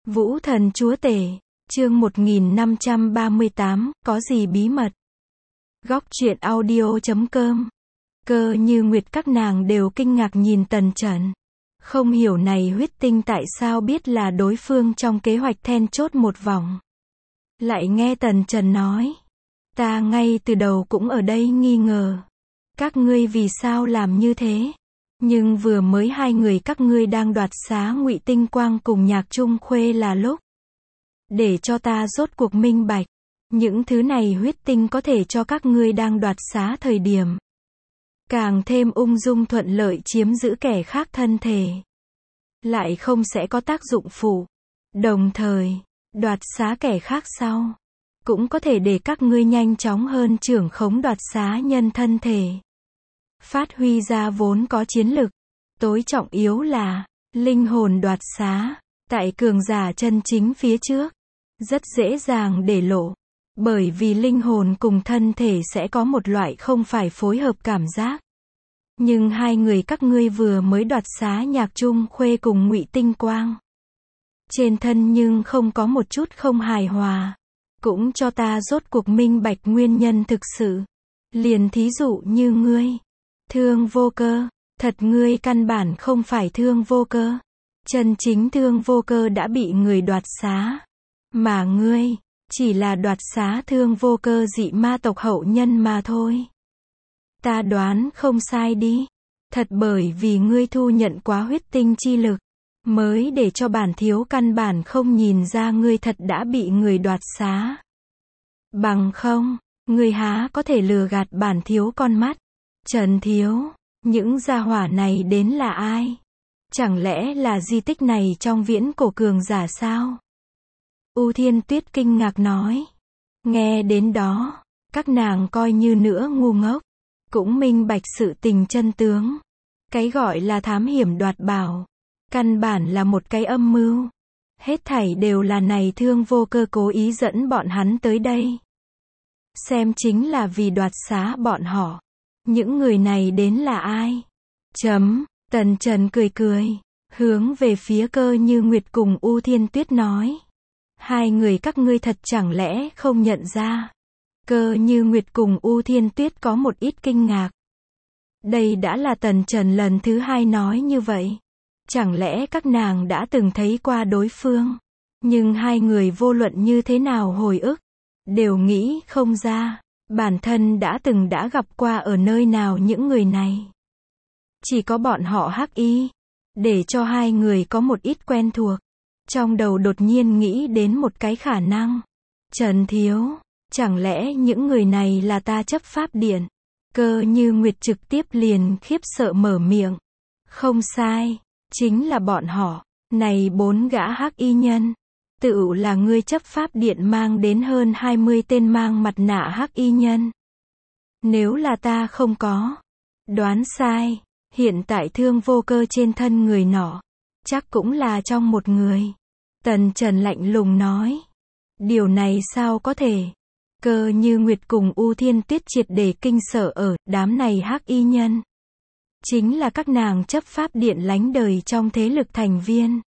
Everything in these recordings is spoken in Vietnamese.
Vũ thần chúa tể, chương 1538, có gì bí mật? Góc truyện audio.com. Cơ Như Nguyệt các nàng đều kinh ngạc nhìn Tần Trần. Không hiểu này huyết tinh tại sao biết là đối phương trong kế hoạch then chốt một vòng. Lại nghe Tần Trần nói, ta ngay từ đầu cũng ở đây nghi ngờ. Các ngươi vì sao làm như thế? Nhưng vừa mới hai người các ngươi đang đoạt xá Ngụy Tinh Quang cùng Nhạc Trung Khuê là lúc. Để cho ta rốt cuộc minh bạch. Những thứ này huyết tinh có thể cho các ngươi đang đoạt xá thời điểm. Càng thêm ung dung thuận lợi chiếm giữ kẻ khác thân thể. Lại không sẽ có tác dụng phụ. Đồng thời, đoạt xá kẻ khác sau. Cũng có thể để các ngươi nhanh chóng hơn trưởng khống đoạt xá nhân thân thể. Phát huy ra vốn có chiến lực. Tối trọng yếu là, linh hồn đoạt xá, tại cường giả chân chính phía trước. Rất dễ dàng để lộ. Bởi vì linh hồn cùng thân thể sẽ có một loại không phải phối hợp cảm giác. Nhưng hai người các ngươi vừa mới đoạt xá Nhạc Trung Khuê cùng Ngụy Tinh Quang. Trên thân nhưng không có một chút không hài hòa. Cũng cho ta rốt cuộc minh bạch nguyên nhân thực sự. Liền thí dụ như ngươi. Thương vô cơ. Thật ngươi căn bản không phải thương vô cơ. Chân chính thương vô cơ đã bị người đoạt xá. Mà ngươi, chỉ là đoạt xá thương vô cơ dị ma tộc hậu nhân mà thôi. Ta đoán không sai đi. Thật bởi vì ngươi thu nhận quá huyết tinh chi lực. Mới để cho bản thiếu căn bản không nhìn ra ngươi thật đã bị người đoạt xá. Bằng không, ngươi há có thể lừa gạt bản thiếu con mắt. Trần thiếu, những gia hỏa này đến là ai? Chẳng lẽ là di tích này trong viễn cổ cường giả sao? U Thiên Tuyết kinh ngạc nói. Nghe đến đó, các nàng coi như nữa ngu ngốc. Cũng minh bạch sự tình chân tướng. Cái gọi là thám hiểm đoạt bảo. Căn bản là một cái âm mưu. Hết thảy đều là này thương vô cơ cố ý dẫn bọn hắn tới đây. Xem chính là vì đoạt xá bọn họ. Những người này đến là ai? Tần Trần cười cười. Hướng về phía Cơ Như Nguyệt cùng U Thiên Tuyết nói. Hai người các ngươi thật chẳng lẽ không nhận ra. Cơ Như Nguyệt cùng U Thiên Tuyết có một ít kinh ngạc. Đây đã là Tần Trần lần thứ hai nói như vậy. Chẳng lẽ các nàng đã từng thấy qua đối phương. Nhưng hai người vô luận như thế nào hồi ức. Đều nghĩ không ra. Bản thân đã gặp qua ở nơi nào những người này. Chỉ có bọn họ hắc y. Để cho hai người có một ít quen thuộc. Trong đầu đột nhiên nghĩ đến một cái khả năng. Trần thiếu, chẳng lẽ những người này là ta chấp pháp điện? Cơ Như Nguyệt trực tiếp liền khiếp sợ mở miệng. Không sai, chính là bọn họ. Này 4 gã hắc y nhân. Tự là ngươi chấp pháp điện mang đến hơn 20 tên mang mặt nạ hắc y nhân. Nếu là ta không có đoán sai, hiện tại thương vô cơ trên thân người nọ, chắc cũng là trong một người. Tần Trần lạnh lùng nói. Điều này sao có thể? Cơ Như Nguyệt cùng U Thiên Tuyết triệt để kinh sợ ở đám này hắc y nhân. Chính là các nàng chấp pháp điện lánh đời trong thế lực thành viên.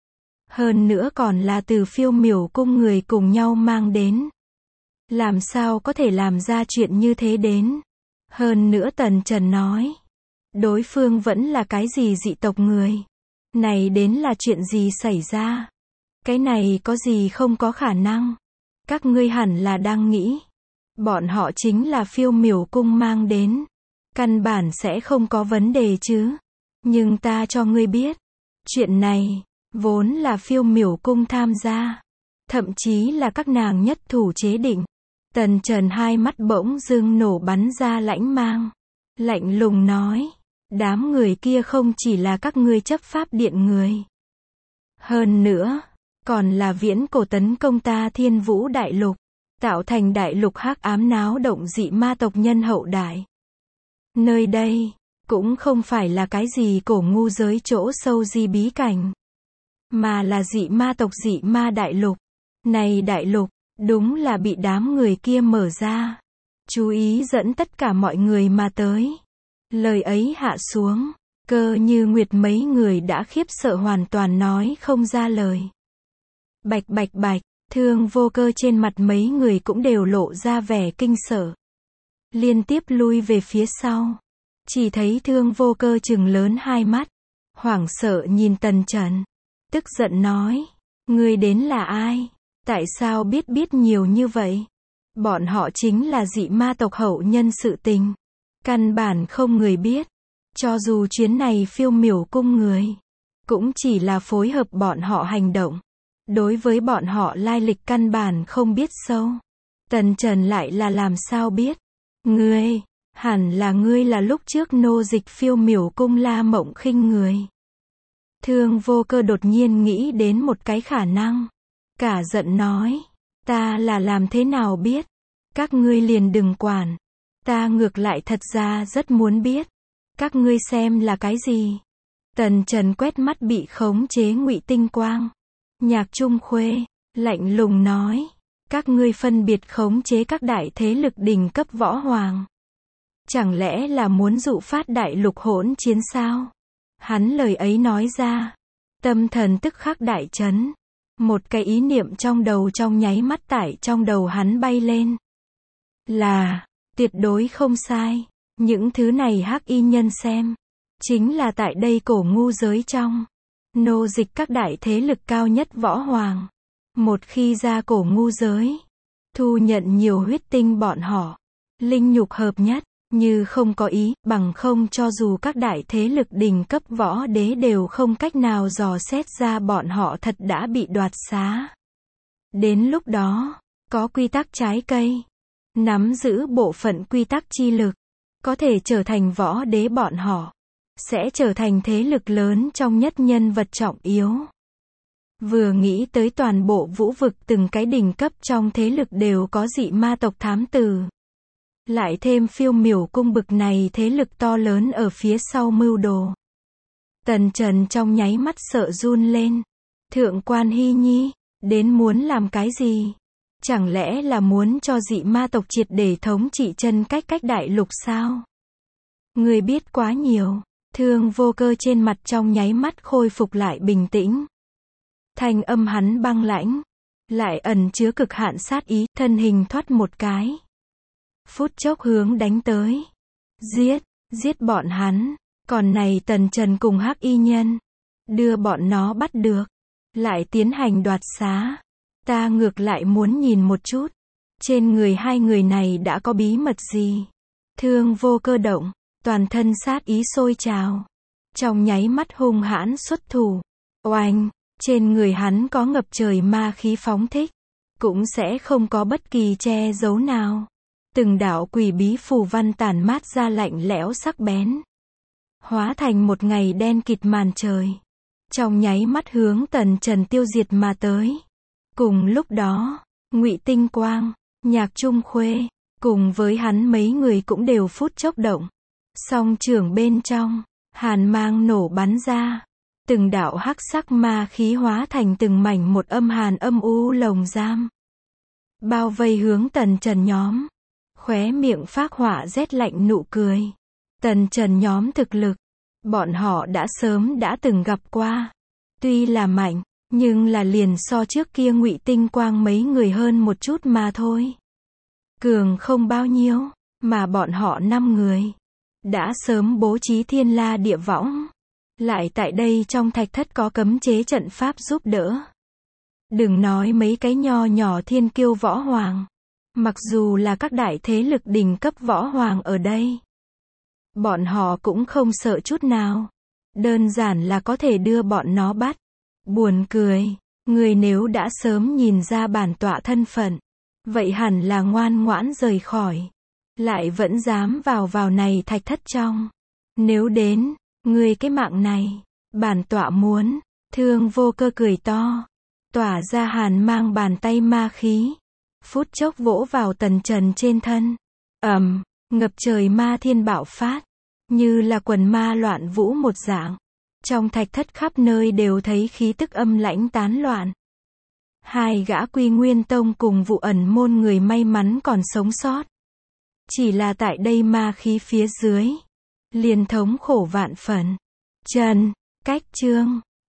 Hơn nữa còn là từ Phiêu Miểu cung người cùng nhau mang đến. Làm sao có thể làm ra chuyện như thế đến? Hơn nữa Tần Trần nói. Đối phương vẫn là cái gì dị tộc người? Này đến là chuyện gì xảy ra? Cái này có gì không có khả năng? Các ngươi hẳn là đang nghĩ. Bọn họ chính là Phiêu Miểu cung mang đến. Căn bản sẽ không có vấn đề chứ. Nhưng ta cho ngươi biết. Chuyện này, vốn là Phiêu Miểu cung tham gia. Thậm chí là các nàng nhất thủ chế định. Tần Trần hai mắt bỗng dưng nổ bắn ra lãnh mang. Lạnh lùng nói. Đám người kia không chỉ là các ngươi chấp pháp điện người. Hơn nữa, còn là viễn cổ tấn công ta Thiên Vũ Đại Lục. Tạo thành đại lục hắc ám náo động dị ma tộc nhân hậu đại. Nơi đây, cũng không phải là cái gì cổ ngu giới chỗ sâu di bí cảnh. Mà là dị ma tộc dị ma đại lục. Này đại lục, đúng là bị đám người kia mở ra. Chú ý dẫn tất cả mọi người mà tới. Lời ấy hạ xuống. Cơ Như Nguyệt mấy người đã khiếp sợ hoàn toàn nói không ra lời. Bạch bạch bạch, Thương Vô Cơ trên mặt mấy người cũng đều lộ ra vẻ kinh sợ. Liên tiếp lui về phía sau. Chỉ thấy Thương Vô Cơ trừng lớn hai mắt, hoảng sợ nhìn Tần Trần. Tức giận nói, ngươi đến là ai? Tại sao biết nhiều như vậy? Bọn họ chính là dị ma tộc hậu nhân sự tình. Căn bản không người biết. Cho dù chuyến này Phiêu Miểu cung người, cũng chỉ là phối hợp bọn họ hành động. Đối với bọn họ lai lịch căn bản không biết sâu. Tần Trần lại là làm sao biết? Ngươi, hẳn là ngươi là lúc trước nô dịch Phiêu Miểu cung La Mộng Khinh người. Thương Vô Cơ đột nhiên nghĩ đến một cái khả năng. Cả giận nói, ta là làm thế nào biết? Các ngươi liền đừng quản. Ta ngược lại thật ra rất muốn biết. Các ngươi xem là cái gì? Tần Trần quét mắt bị khống chế Ngụy Tinh Quang. Nhạc Trung Khuê, lạnh lùng nói, các ngươi phân biệt khống chế các đại thế lực đỉnh cấp võ hoàng. Chẳng lẽ là muốn dụ phát đại lục hỗn chiến sao? Hắn lời ấy nói ra, tâm thần tức khắc đại chấn. Một cái ý niệm trong đầu trong nháy mắt tại trong đầu hắn bay lên. Là, tuyệt đối không sai. Những thứ này hắc y nhân xem, chính là tại đây cổ ngu giới trong, nô dịch các đại thế lực cao nhất võ hoàng. Một khi ra cổ ngu giới, thu nhận nhiều huyết tinh bọn họ, linh nhục hợp nhất, như không có ý, bằng không cho dù các đại thế lực đỉnh cấp võ đế đều không cách nào dò xét ra bọn họ thật đã bị đoạt xá. Đến lúc đó, có quy tắc trái cây, nắm giữ bộ phận quy tắc chi lực, có thể trở thành võ đế bọn họ, sẽ trở thành thế lực lớn trong nhất nhân vật trọng yếu. Vừa nghĩ tới toàn bộ vũ vực từng cái đỉnh cấp trong thế lực đều có dị ma tộc thám tử. Lại thêm Phiêu Miểu cung bực này thế lực to lớn ở phía sau mưu đồ. Tần Trần trong nháy mắt sợ run lên. Thượng quan Hy Nhi, đến muốn làm cái gì? Chẳng lẽ là muốn cho dị ma tộc triệt để thống trị chân cách đại lục sao? Người biết quá nhiều. Thương Vô Cơ trên mặt trong nháy mắt khôi phục lại bình tĩnh. Thanh âm hắn băng lãnh, lại ẩn chứa cực hạn sát ý, thân hình thoát một cái. Phút chốc hướng đánh tới. Giết bọn hắn. Còn này Tần Trần cùng hắc y nhân, đưa bọn nó bắt được, lại tiến hành đoạt xá. Ta ngược lại muốn nhìn một chút, trên người hai người này đã có bí mật gì. Thương Vô Cơ động, toàn thân sát ý sôi trào. Trong nháy mắt hung hãn xuất thủ. Oanh, trên người hắn có ngập trời ma khí phóng thích, cũng sẽ không có bất kỳ che giấu nào. Từng đạo quỷ bí phù văn tản mát ra lạnh lẽo sắc bén, hóa thành một ngày đen kịt màn trời, trong nháy mắt hướng Tần Trần tiêu diệt mà tới. Cùng lúc đó, Ngụy Tinh Quang, Nhạc Trung Khuê, cùng với hắn mấy người cũng đều phút chốc động. Song trưởng bên trong, hàn mang nổ bắn ra, từng đạo hắc sắc ma khí hóa thành từng mảnh một âm hàn âm u lồng giam, bao vây hướng Tần Trần nhóm. Khóe miệng phác họa rét lạnh nụ cười. Tần Trần nhóm thực lực, bọn họ đã sớm đã từng gặp qua. Tuy là mạnh, nhưng là liền so trước kia Ngụy Tinh Quang mấy người hơn một chút mà thôi. Cường không bao nhiêu, mà bọn họ 5 người đã sớm bố trí thiên la địa võng. Lại tại đây trong thạch thất có cấm chế trận pháp giúp đỡ. Đừng nói mấy cái nho nhỏ thiên kiêu võ hoàng. Mặc dù là các đại thế lực đỉnh cấp võ hoàng ở đây, bọn họ cũng không sợ chút nào. Đơn giản là có thể đưa bọn nó bắt. Buồn cười, người nếu đã sớm nhìn ra bản tọa thân phận, vậy hẳn là ngoan ngoãn rời khỏi. Lại vẫn dám vào này thạch thất trong. Nếu đến, người cái mạng này, bản tọa muốn. Thương Vô Cơ cười to, tỏa ra hàn mang bàn tay ma khí. Phút chốc vỗ vào Tần Trần trên thân. Ngập trời ma thiên bạo phát, như là quần ma loạn vũ một dạng. Trong thạch thất khắp nơi đều thấy khí tức âm lãnh tán loạn. Hai gã Quy Nguyên Tông cùng Vụ Ẩn môn người may mắn còn sống sót. Chỉ là tại đây ma khí phía dưới, liền thống khổ vạn phần. Trần, cách chương